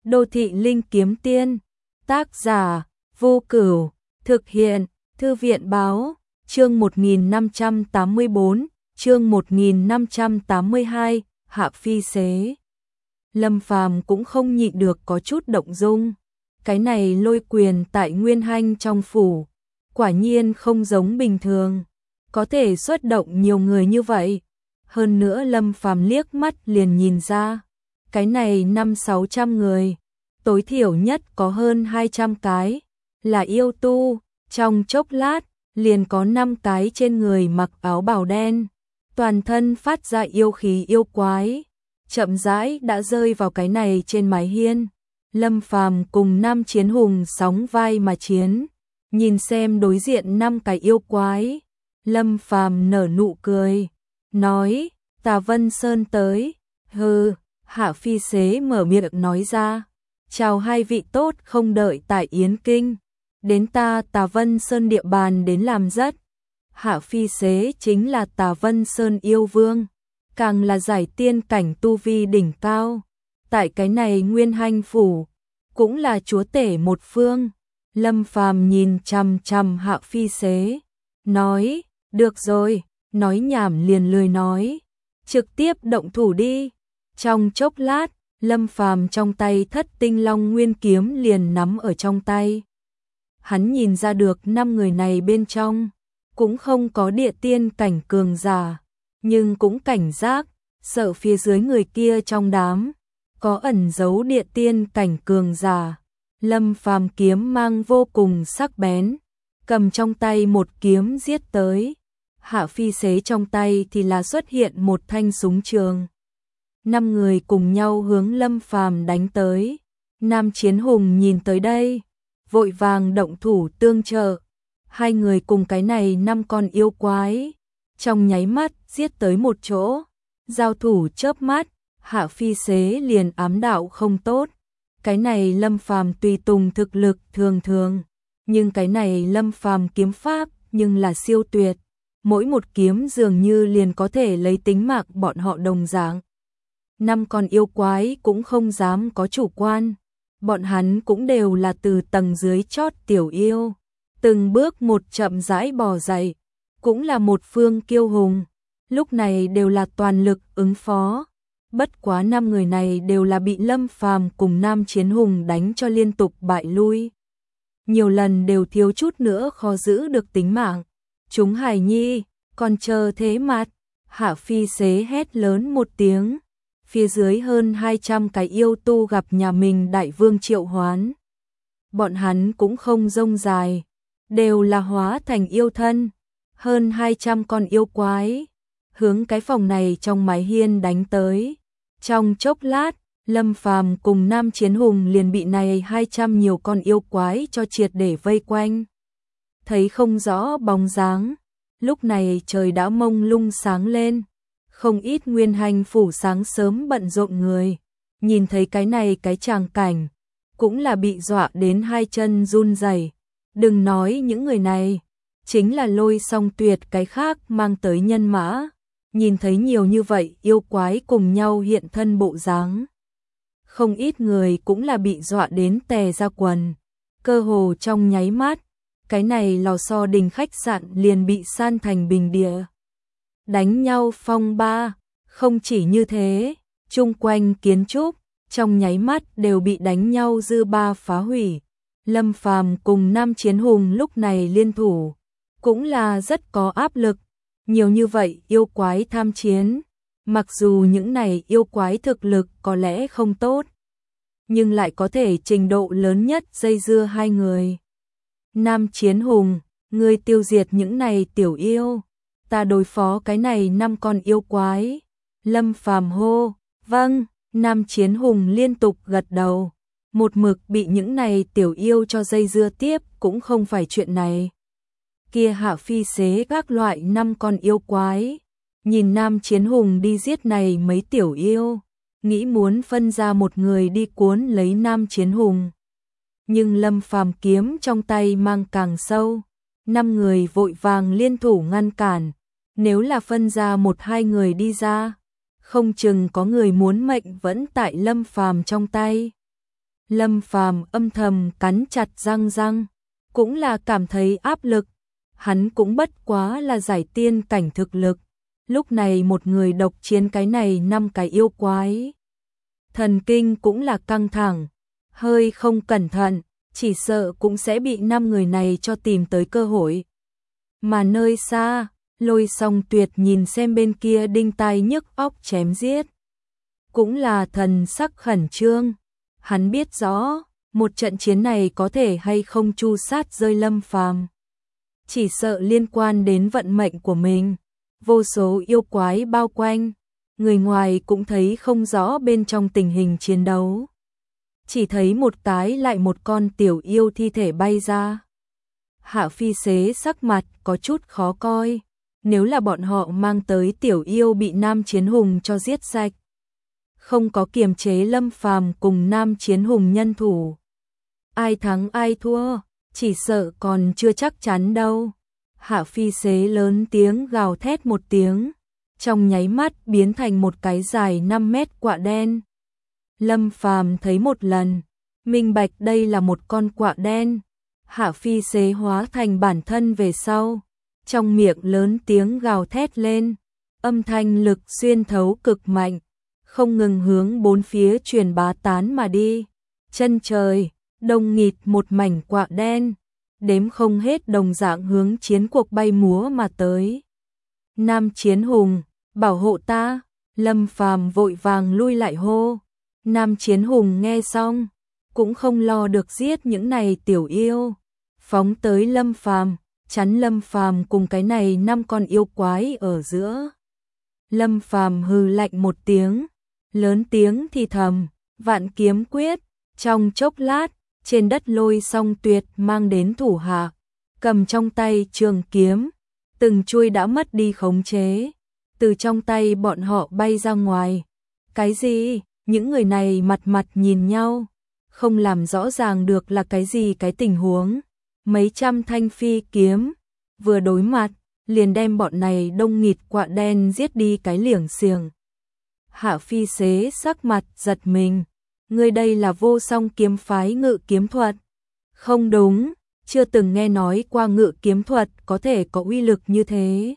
Đô thị linh kiếm tiên, tác giả Vô Cửu, thực hiện Thư viện báo, chương 1584, chương 1582, Hạ Phi Xế. Lâm Phàm cũng không nhịn được có chút động dung. Cái này lôi quyền tại Nguyên Hanh trong phủ, quả nhiên không giống bình thường, có thể xuất động nhiều người như vậy. Hơn nữa Lâm Phàm liếc mắt liền nhìn ra, cái này 500-600 người, tối thiểu nhất có hơn 200 cái, là yêu tu, trong chốc lát, liền có 5 cái trên người mặc áo bào đen, toàn thân phát ra yêu khí yêu quái, chậm rãi đã rơi vào cái này trên mái hiên. Lâm Phàm cùng Nam Chiến Hùng sóng vai mà chiến, nhìn xem đối diện 5 cái yêu quái, Lâm Phàm nở nụ cười, nói, Tà Vân Sơn tới. Hừ, Hạ Phi Xế mở miệng nói ra, chào hai vị tốt, không đợi tại Yến Kinh, đến ta Tà Vân Sơn địa bàn đến làm rất. Hạ Phi Xế chính là Tà Vân Sơn yêu vương, càng là giải tiên cảnh tu vi đỉnh cao, tại cái này Nguyên Hanh phủ, cũng là chúa tể một phương. Lâm Phàm nhìn chằm chằm Hạ Phi Xế, nói, được rồi, nói nhảm liền lười nói, trực tiếp động thủ đi. Trong chốc lát, Lâm Phàm trong tay Thất Tinh Long Nguyên kiếm liền nắm ở trong tay. Hắn nhìn ra được 5 người này bên trong cũng không có địa tiên cảnh cường giả, nhưng cũng cảnh giác, sợ phía dưới người kia trong đám có ẩn giấu địa tiên cảnh cường giả. Lâm Phàm kiếm mang vô cùng sắc bén, cầm trong tay một kiếm giết tới. Hạ Phi Xế trong tay thì là xuất hiện một thanh súng trường. 5 người cùng nhau hướng Lâm Phàm đánh tới. Nam Chiến Hùng nhìn tới đây, vội vàng động thủ tương trợ. Hai người cùng cái này 5 con yêu quái, trong nháy mắt giết tới một chỗ. Giao thủ chớp mắt, Hạ Phi Xế liền ám đạo không tốt. Cái này Lâm Phàm tùy tùng thực lực thường thường, nhưng cái này Lâm Phàm kiếm pháp nhưng là siêu tuyệt, mỗi một kiếm dường như liền có thể lấy tính mạng bọn họ đồng dạng. 5 con yêu quái cũng không dám có chủ quan, bọn hắn cũng đều là từ tầng dưới chót tiểu yêu, từng bước một chậm rãi bò dậy, cũng là một phương kiêu hùng, lúc này đều là toàn lực ứng phó. Bất quá 5 người này đều là bị Lâm Phàm cùng Nam Chiến Hùng đánh cho liên tục bại lui, nhiều lần đều thiếu chút nữa khó giữ được tính mạng. Chúng hài nhi, còn chờ thế mặt. Hạ Phi Xế hét lớn một tiếng, phía dưới hơn 200 cái yêu tu gặp nhà mình đại vương triệu hoán. Bọn hắn cũng không rông dài, đều là hóa thành yêu thân, hơn 200 con yêu quái, hướng cái phòng này trong mái hiên đánh tới. Trong chốc lát, Lâm Phàm cùng Nam Chiến Hùng liền bị này 200 nhiều con yêu quái cho triệt để vây quanh. Thấy không rõ bóng dáng, lúc này trời đã mông lung sáng lên, không ít Nguyên Hanh phủ sáng sớm bận rộn người, nhìn thấy cái này cái tràng cảnh, cũng là bị dọa đến hai chân run rẩy. Đừng nói những người này, chính là Lôi Song Tuyệt cái khác mang tới nhân mã, nhìn thấy nhiều như vậy yêu quái cùng nhau hiện thân bộ dáng, không ít người cũng là bị dọa đến tè ra quần, cơ hồ trong nháy mắt, cái này Lò So Đình khách sạn liền bị san thành bình địa. Đánh nhau phong ba, không chỉ như thế, chung quanh kiến trúc, trong nháy mắt đều bị đánh nhau dư ba phá hủy. Lâm Phàm cùng Nam Chiến Hùng lúc này liên thủ, cũng là rất có áp lực, nhiều như vậy yêu quái tham chiến. Mặc dù những này yêu quái thực lực có lẽ không tốt, nhưng lại có thể trình độ lớn nhất dây dưa hai người. Nam Chiến Hùng, ngươi tiêu diệt những này tiểu yêu, ta đối phó cái này 5 con yêu quái. Lâm Phàm hô, vâng. Nam Chiến Hùng liên tục gật đầu, một mực bị những này tiểu yêu cho dây dưa tiếp cũng không phải chuyện này. Kia Hạ Phi Xế các loại 5 con yêu quái, nhìn Nam Chiến Hùng đi giết này mấy tiểu yêu, nghĩ muốn phân ra một người đi cuốn lấy Nam Chiến Hùng. Nhưng Lâm Phàm kiếm trong tay mang càng sâu, 5 người vội vàng liên thủ ngăn cản, nếu là phân ra 1-2 người đi ra, không chừng có người muốn mệnh vẫn tại Lâm Phàm trong tay. Lâm Phàm âm thầm cắn chặt răng, cũng là cảm thấy áp lực. Hắn cũng bất quá là giải tiên cảnh thực lực, lúc này một người độc chiến cái này 5 cái yêu quái. Thần kinh cũng là căng thẳng, hơi không cẩn thận, chỉ sợ cũng sẽ bị 5 người này cho tìm tới cơ hội. Mà nơi xa, Lôi Song Tuyệt nhìn xem bên kia đinh tai nhức óc chém giết, cũng là thần sắc khẩn trương. Hắn biết rõ, một trận chiến này có thể hay không chu sát rơi Lâm Phàm, chỉ sợ liên quan đến vận mệnh của mình. Vô số yêu quái bao quanh, người ngoài cũng thấy không rõ bên trong tình hình chiến đấu. Chỉ thấy một cái lại một con tiểu yêu thi thể bay ra. Hạ Phi Xế sắc mặt có chút khó coi, nếu là bọn họ mang tới tiểu yêu bị Nam Chiến Hùng cho giết sạch, không có kiềm chế Lâm Phàm cùng Nam Chiến Hùng nhân thủ, ai thắng ai thua, chỉ sợ còn chưa chắc chắn đâu. Hạ Phi Xế lớn tiếng gào thét một tiếng, trong nháy mắt biến thành một cái dài 5 mét quạ đen. Lâm Phàm thấy một lần, minh bạch đây là một con quạ đen. Hạ Phi Xế hóa thành bản thân về sau, trong miệng lớn tiếng gào thét lên, âm thanh lực xuyên thấu cực mạnh, không ngừng hướng bốn phía truyền bá tán mà đi. Chân trời, đông nghịt một mảnh quạ đen, đếm không hết đồng dạng hướng chiến cuộc bay múa mà tới. Nam Chiến Hùng, bảo hộ ta! Lâm Phàm vội vàng lui lại hô. Nam Chiến Hùng nghe xong, cũng không lo được giết những này tiểu yêu, phóng tới Lâm Phàm, chắn Lâm Phàm cùng cái này 5 con yêu quái ở giữa. Lâm Phàm hừ lạnh một tiếng, lớn tiếng thì thầm, Vạn Kiếm Quyết. Trong chốc lát, trên đất Lôi Song Tuyệt mang đến thủ hạ, cầm trong tay trường kiếm, từng chuôi đã mất đi khống chế, từ trong tay bọn họ bay ra ngoài. Cái gì? Những người này mặt mặt nhìn nhau, không làm rõ ràng được là cái gì cái tình huống. Mấy trăm thanh phi kiếm, vừa đối mặt, liền đem bọn này đông nghịt quạ đen giết đi cái liểng xiềng. Hạ Phi Xế sắc mặt giật mình, ngươi đây là Vô Song kiếm phái ngự kiếm thuật. Không đúng, chưa từng nghe nói qua ngự kiếm thuật có thể có uy lực như thế.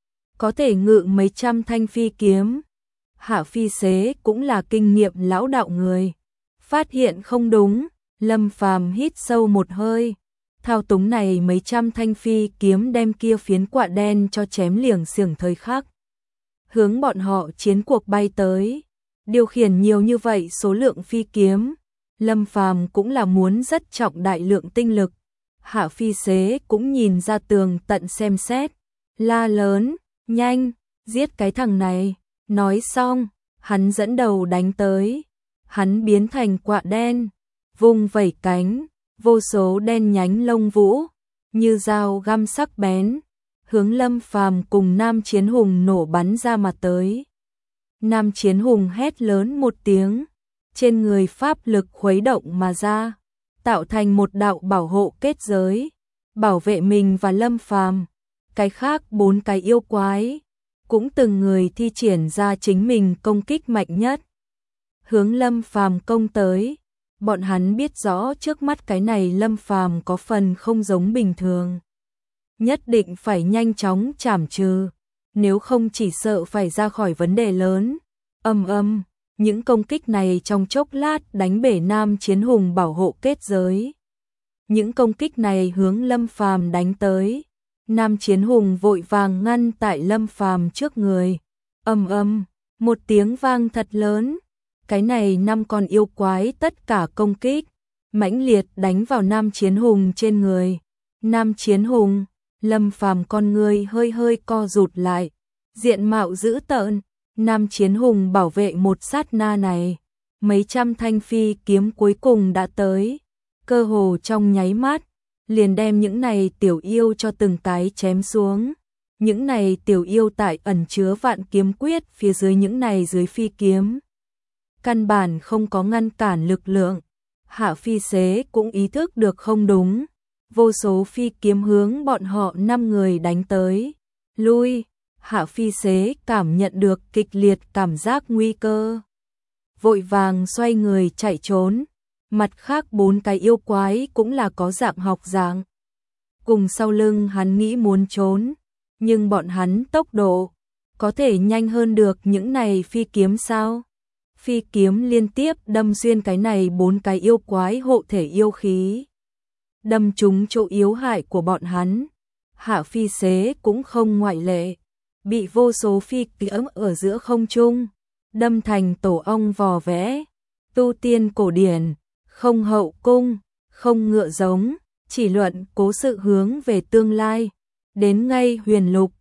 Có thể ngự mấy trăm thanh phi kiếm. Hạ Phi Xế cũng là kinh nghiệm lão đạo người. Phát hiện không đúng, Lâm Phàm hít sâu một hơi. Thao túng này mấy trăm thanh phi kiếm đem kia phiến quạ đen cho chém liểng xiềng thời khắc. Hướng bọn họ chiến cuộc bay tới. Điều khiển nhiều như vậy số lượng phi kiếm, Lâm Phàm cũng là muốn rất trọng đại lượng tinh lực. Hạ Phi Xế cũng nhìn ra tường tận xem xét, la lớn, nhanh, giết cái thằng này. Nói xong, hắn dẫn đầu đánh tới. Hắn biến thành quạ đen, vung vẩy cánh, vô số đen nhánh lông vũ, như dao găm sắc bén, hướng Lâm Phàm cùng Nam Chiến Hùng nổ bắn ra mà tới. Nam Chiến Hùng hét lớn một tiếng, trên người pháp lực khuấy động mà ra, tạo thành một đạo bảo hộ kết giới, bảo vệ mình và Lâm Phàm. Cái khác 4 cái yêu quái cũng từng người thi triển ra chính mình công kích mạnh nhất, hướng Lâm Phàm công tới. Bọn hắn biết rõ trước mắt cái này Lâm Phàm có phần không giống bình thường, nhất định phải nhanh chóng trảm trừ, nếu không chỉ sợ phải ra khỏi vấn đề lớn. Những công kích này trong chốc lát đánh bể Nam Chiến Hùng bảo hộ kết giới. Những công kích này hướng Lâm Phàm đánh tới, Nam Chiến Hùng vội vàng ngăn tại Lâm Phàm trước người. Một tiếng vang thật lớn, cái này 5 con yêu quái tất cả công kích mãnh liệt đánh vào Nam Chiến Hùng trên người. Nam Chiến Hùng, Lâm Phàm con người hơi hơi co rụt lại, diện mạo dữ tợn. Nam Chiến Hùng bảo vệ một sát na này, mấy trăm thanh phi kiếm cuối cùng đã tới, cơ hồ trong nháy mắt, liền đem những này tiểu yêu cho từng cái chém xuống. Những này tiểu yêu tại ẩn chứa Vạn Kiếm Quyết phía dưới những này dưới phi kiếm, căn bản không có ngăn cản lực lượng. Hạ Phi Xế cũng ý thức được không đúng, vô số phi kiếm hướng bọn họ 5 người đánh tới. Lui! Hạ Phi Xế cảm nhận được kịch liệt cảm giác nguy cơ, vội vàng xoay người chạy trốn. Mặt khác 4 cái yêu quái cũng là có dạng học dạng. Cùng sau lưng hắn nghĩ muốn trốn, nhưng bọn hắn tốc độ có thể nhanh hơn được những này phi kiếm sao? Phi kiếm liên tiếp đâm xuyên cái này 4 cái yêu quái hộ thể yêu khí, đâm trúng chỗ yếu hại của bọn hắn. Hạ phi xế cũng không ngoại lệ, bị vô số phi kiếm ở giữa không trung đâm thành tổ ong vò vẽ. Tu tiên cổ điển, không hậu cung, không ngựa giống, chỉ luận cố sự hướng về tương lai. Đến ngay huyền lục,